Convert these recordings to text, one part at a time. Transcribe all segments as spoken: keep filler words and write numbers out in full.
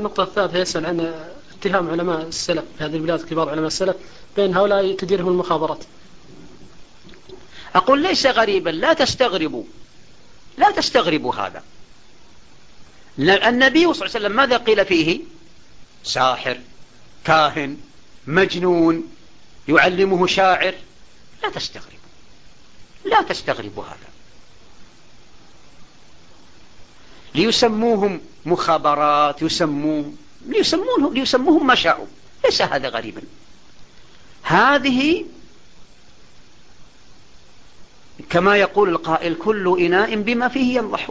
النقطة الثالثة يسأل عن اتهام علماء السلف في هذه البلاد، كبار علماء السلف، بين هؤلاء تديرهم المخابرات. أقول ليس غريبا، لا تستغربوا لا تستغربوا هذا. النبي صلى الله عليه وسلم ماذا قيل فيه؟ ساحر، كاهن، مجنون، يعلمه شاعر. لا تستغربوا لا تستغربوا هذا. ليسموهم مخابرات، يسموهم ليسموهم ليسموهم ما شاءوا، ليس هذا غريبا. هذه كما يقول القائل: كل إناء بما فيه ينضح.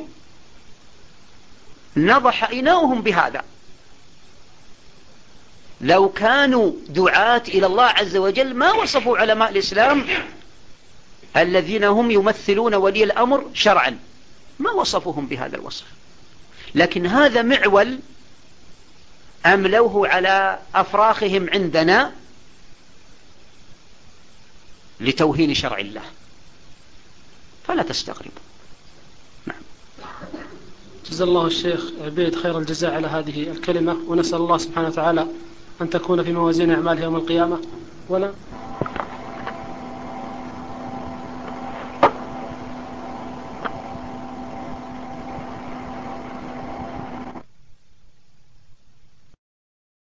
نضح إناؤهم بهذا. لو كانوا دعاة إلى الله عز وجل ما وصفوا علماء الإسلام الذين هم يمثلون ولي الأمر شرعا، ما وصفوهم بهذا الوصف. لكن هذا معول أملوه على أفراخهم عندنا لتوهين شرع الله، فلا تستغربوا. نعم. جزا الله الشيخ عبيد خير الجزاء على هذه الكلمة، ونسأل الله سبحانه وتعالى أن تكون في موازين أعماله يوم القيامة. ولا